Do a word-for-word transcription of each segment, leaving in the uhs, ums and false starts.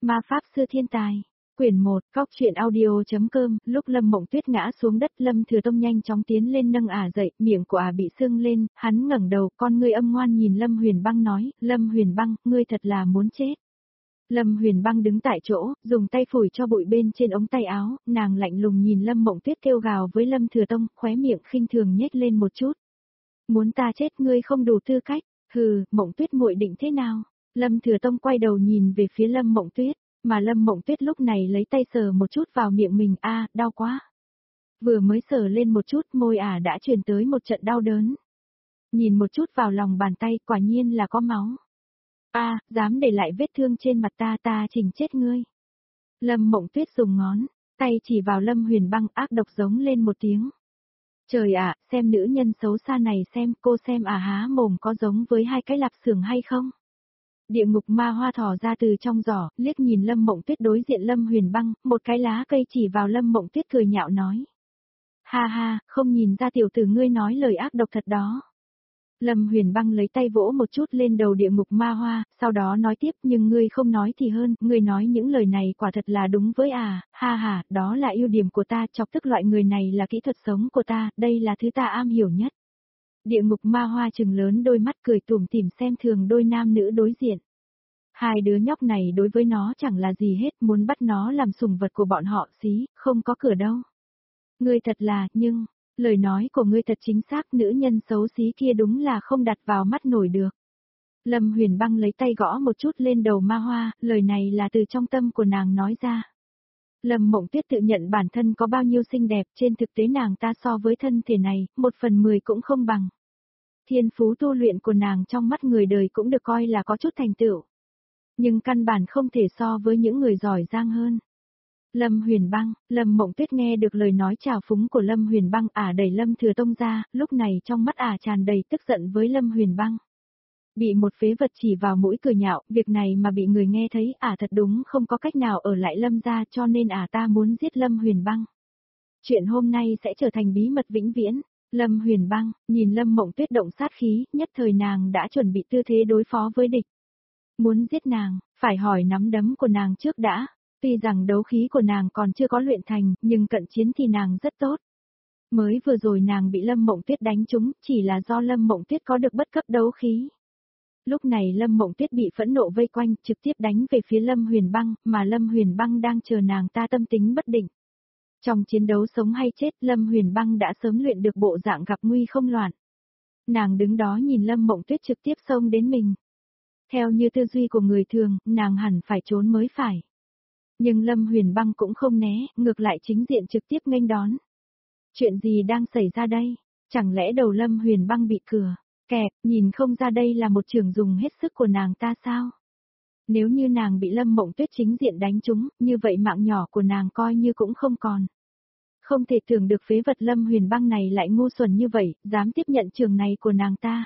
Ma Pháp Sư Thiên Tài. Quyển một, Cóc truyện audio.com, lúc Lâm Mộng Tuyết ngã xuống đất, Lâm Thừa Tông nhanh chóng tiến lên nâng ả dậy, miệng của ả bị sưng lên, hắn ngẩng đầu, con ngươi âm ngoan nhìn Lâm Huyền Băng nói, Lâm Huyền Băng, ngươi thật là muốn chết. Lâm Huyền Băng đứng tại chỗ, dùng tay phủi cho bụi bên trên ống tay áo, nàng lạnh lùng nhìn Lâm Mộng Tuyết kêu gào với Lâm Thừa Tông, khóe miệng khinh thường nhếch lên một chút. Muốn ta chết ngươi không đủ tư cách, hừ, Mộng Tuyết muội định thế nào? Lâm Thừa Tông quay đầu nhìn về phía Lâm Mộng Tuyết, mà Lâm Mộng Tuyết lúc này lấy tay sờ một chút vào miệng mình, a, đau quá. Vừa mới sờ lên một chút, môi ả đã truyền tới một trận đau đớn. Nhìn một chút vào lòng bàn tay, quả nhiên là có máu. A, dám để lại vết thương trên mặt ta, ta chỉnh chết ngươi. Lâm Mộng Tuyết dùng ngón tay chỉ vào Lâm Huyền Băng, ác độc giống lên một tiếng. Trời ạ, xem nữ nhân xấu xa này xem, cô xem à há mồm có giống với hai cái lạp xưởng hay không? Địa ngục ma hoa thò ra từ trong giỏ, liếc nhìn Lâm Mộng Tuyết đối diện Lâm Huyền Băng, một cái lá cây chỉ vào Lâm Mộng Tuyết cười nhạo nói. Ha ha, không nhìn ra tiểu tử ngươi nói lời ác độc thật đó. Lâm Huyền Băng lấy tay vỗ một chút lên đầu địa ngục ma hoa, sau đó nói tiếp, nhưng ngươi không nói thì hơn, ngươi nói những lời này quả thật là đúng với à, ha ha, đó là ưu điểm của ta, chọc tức loại người này là kỹ thuật sống của ta, đây là thứ ta am hiểu nhất. Địa ngục ma hoa trừng lớn đôi mắt cười tủm tỉm xem thường đôi nam nữ đối diện. Hai đứa nhóc này đối với nó chẳng là gì hết, muốn bắt nó làm sủng vật của bọn họ xí, không có cửa đâu. Ngươi thật là, nhưng, lời nói của ngươi thật chính xác, nữ nhân xấu xí kia đúng là không đặt vào mắt nổi được. Lâm Huyền Băng lấy tay gõ một chút lên đầu ma hoa, lời này là từ trong tâm của nàng nói ra. Lâm Mộng Tuyết tự nhận bản thân có bao nhiêu xinh đẹp, trên thực tế nàng ta so với thân thể này, một phần mười cũng không bằng. Thiên phú tu luyện của nàng trong mắt người đời cũng được coi là có chút thành tựu. Nhưng căn bản không thể so với những người giỏi giang hơn. Lâm Huyền Băng, Lâm Mộng Tuyết nghe được lời nói trào phúng của Lâm Huyền Băng, ả đẩy Lâm Thừa Tông ra, lúc này trong mắt ả tràn đầy tức giận với Lâm Huyền Băng. Bị một phế vật chỉ vào mũi cười nhạo, việc này mà bị người nghe thấy, ả thật đúng không có cách nào ở lại Lâm gia, cho nên ả ta muốn giết Lâm Huyền Băng. Chuyện hôm nay sẽ trở thành bí mật vĩnh viễn. Lâm Huyền Băng, nhìn Lâm Mộng Tuyết động sát khí, nhất thời nàng đã chuẩn bị tư thế đối phó với địch. Muốn giết nàng, phải hỏi nắm đấm của nàng trước đã. Tuy rằng đấu khí của nàng còn chưa có luyện thành, nhưng cận chiến thì nàng rất tốt. Mới vừa rồi nàng bị Lâm Mộng Tuyết đánh trúng, chỉ là do Lâm Mộng Tuyết có được bất cấp đấu khí. Lúc này Lâm Mộng Tuyết bị phẫn nộ vây quanh, trực tiếp đánh về phía Lâm Huyền Băng, mà Lâm Huyền Băng đang chờ nàng ta tâm tính bất định. Trong chiến đấu sống hay chết, Lâm Huyền Băng đã sớm luyện được bộ dạng gặp nguy không loạn. Nàng đứng đó nhìn Lâm Mộng Tuyết trực tiếp xông đến mình. Theo như tư duy của người thường, nàng hẳn phải trốn mới phải. Nhưng Lâm Huyền Băng cũng không né, ngược lại chính diện trực tiếp nghênh đón. Chuyện gì đang xảy ra đây? Chẳng lẽ đầu Lâm Huyền Băng bị cửa kẹp, nhìn không ra đây là một trường dùng hết sức của nàng ta sao? Nếu như nàng bị Lâm Mộng Tuyết chính diện đánh trúng, như vậy mạng nhỏ của nàng coi như cũng không còn. Không thể tưởng được phế vật Lâm Huyền Băng này lại ngu xuẩn như vậy, dám tiếp nhận trường này của nàng ta.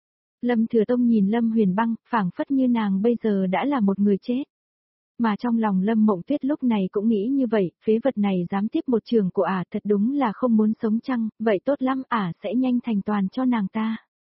Lâm Thừa Tông nhìn Lâm Huyền Băng, phảng phất như nàng bây giờ đã là một người chết. Mà trong lòng Lâm Mộng Tuyết lúc này cũng nghĩ như vậy, phế vật này dám tiếp một trường của ả thật đúng là không muốn sống chăng, vậy tốt lắm, ả sẽ nhanh thành toàn cho nàng ta.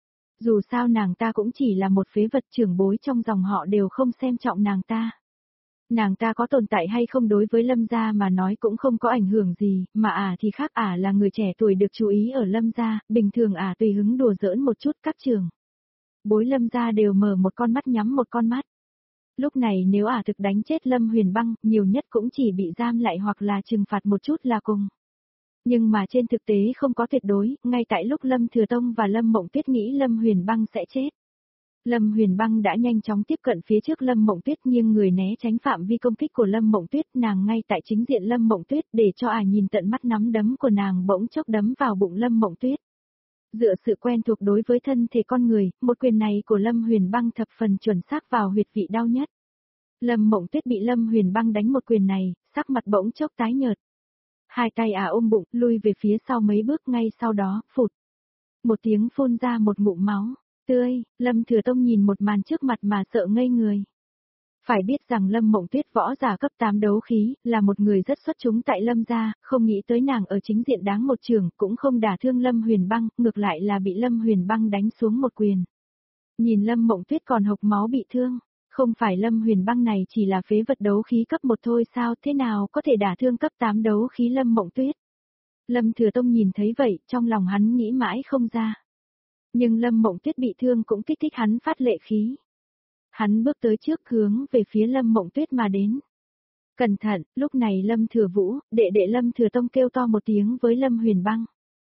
Dù sao nàng ta cũng chỉ là một phế vật, trưởng bối trong dòng họ đều không xem trọng nàng ta. Nàng ta có tồn tại hay không đối với Lâm gia mà nói cũng không có ảnh hưởng gì, mà ả thì khác, ả là người trẻ tuổi được chú ý ở Lâm gia, bình thường ả tùy hứng đùa giỡn một chút các trường. Bối Lâm gia đều mở một con mắt nhắm một con mắt. Lúc này nếu ả thực đánh chết Lâm Huyền Băng, nhiều nhất cũng chỉ bị giam lại hoặc là trừng phạt một chút là cùng. Nhưng mà trên thực tế không có tuyệt đối, ngay tại lúc Lâm Thừa Tông và Lâm Mộng Tuyết nghĩ Lâm Huyền Băng sẽ chết. Lâm Huyền Băng đã nhanh chóng tiếp cận phía trước Lâm Mộng Tuyết, nhưng người né tránh phạm vi công kích của Lâm Mộng Tuyết, nàng ngay tại chính diện Lâm Mộng Tuyết để cho ả nhìn tận mắt nắm đấm của nàng bỗng chốc đấm vào bụng Lâm Mộng Tuyết. Dựa sự quen thuộc đối với thân thể con người, một quyền này của Lâm Huyền Băng thập phần chuẩn xác vào huyệt vị đau nhất. Lâm Mộng Tuyết bị Lâm Huyền Băng đánh một quyền này, sắc mặt bỗng chốc tái nhợt. Hai tay ả ôm bụng, lui về phía sau mấy bước, ngay sau đó, phụt. Một tiếng phun ra một ngụm máu tươi, Lâm Thừa Tông nhìn một màn trước mặt mà sợ ngây người. Phải biết rằng Lâm Mộng Tuyết võ giả cấp tám đấu khí, là một người rất xuất chúng tại Lâm gia, không nghĩ tới nàng ở chính diện đáng một trường, cũng không đả thương Lâm Huyền Băng, ngược lại là bị Lâm Huyền Băng đánh xuống một quyền. Nhìn Lâm Mộng Tuyết còn hộc máu bị thương, Không phải Lâm Huyền Băng này chỉ là phế vật đấu khí cấp một thôi sao, thế nào có thể đả thương cấp tám đấu khí Lâm Mộng Tuyết. Lâm Thừa Tông nhìn thấy vậy, trong lòng hắn nghĩ mãi không ra. Nhưng Lâm Mộng Tuyết bị thương cũng kích thích hắn phát lệ khí. Hắn bước tới trước hướng về phía Lâm Mộng Tuyết mà đến. Cẩn thận, lúc này Lâm Thừa Vũ, đệ đệ Lâm Thừa Tông kêu to một tiếng với Lâm Huyền Băng.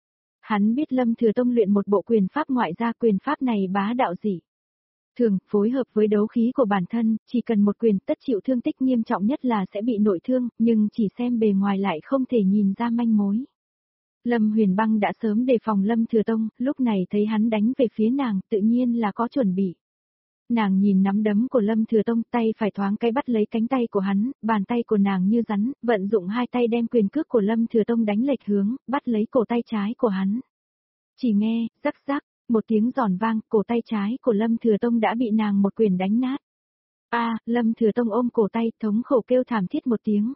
Hắn biết Lâm Thừa Tông luyện một bộ quyền pháp ngoại gia, quyền pháp này bá đạo dị thường, phối hợp với đấu khí của bản thân, chỉ cần một quyền tất chịu thương tích, nghiêm trọng nhất là sẽ bị nội thương, nhưng chỉ xem bề ngoài lại không thể nhìn ra manh mối. Lâm Huyền Băng đã sớm đề phòng Lâm Thừa Tông, lúc này thấy hắn đánh về phía nàng, tự nhiên là có chuẩn bị. Nàng nhìn nắm đấm của Lâm Thừa Tông, tay phải thoáng cái bắt lấy cánh tay của hắn, bàn tay của nàng như rắn, vận dụng hai tay đem quyền cước của Lâm Thừa Tông đánh lệch hướng, bắt lấy cổ tay trái của hắn. Chỉ nghe, rắc rắc, một tiếng giòn vang, cổ tay trái của Lâm Thừa Tông đã bị nàng một quyền đánh nát. A, Lâm Thừa Tông ôm cổ tay, thống khổ kêu thảm thiết một tiếng.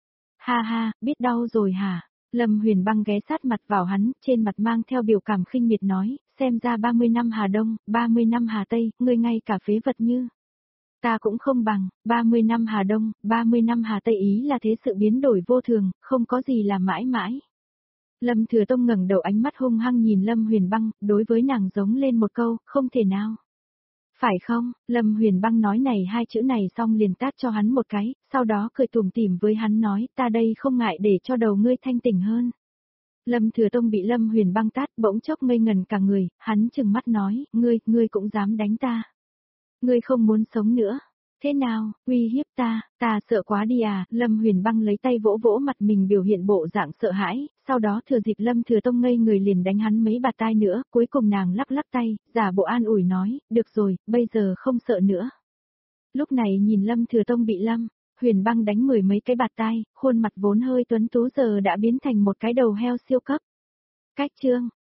Ha ha, biết đau rồi hả? Lâm Huyền Băng ghé sát mặt vào hắn, trên mặt mang theo biểu cảm khinh miệt nói, xem ra ba mươi năm Hà Đông, ba mươi năm Hà Tây, ngươi ngay cả phế vật như ta cũng không bằng, ba mươi năm Hà Đông, ba mươi năm Hà Tây, ý là thế sự biến đổi vô thường, không có gì là mãi mãi. Lâm Thừa Tông ngẩng đầu, ánh mắt hung hăng nhìn Lâm Huyền Băng, đối với nàng giống lên một câu, không thể nào. Phải không? Lâm Huyền Băng nói này hai chữ này xong liền tát cho hắn một cái, sau đó cười tủm tỉm với hắn nói, ta đây không ngại để cho đầu ngươi thanh tỉnh hơn. Lâm Thừa Tông bị Lâm Huyền Băng tát bỗng chốc ngây ngần cả người, hắn trừng mắt nói, ngươi, ngươi cũng dám đánh ta. Ngươi không muốn sống nữa. Thế nào, uy hiếp ta, ta sợ quá đi à, Lâm Huyền Băng lấy tay vỗ vỗ mặt mình biểu hiện bộ dạng sợ hãi, sau đó thừa dịp Lâm Thừa Tông ngây người liền đánh hắn mấy bạt tai nữa, cuối cùng nàng lắc lắc tay, giả bộ an ủi nói, được rồi, bây giờ không sợ nữa. Lúc này nhìn Lâm Thừa Tông bị Lâm Huyền Băng đánh mười mấy cái bạt tai, khuôn mặt vốn hơi tuấn tú giờ đã biến thành một cái đầu heo siêu cấp. Cách chương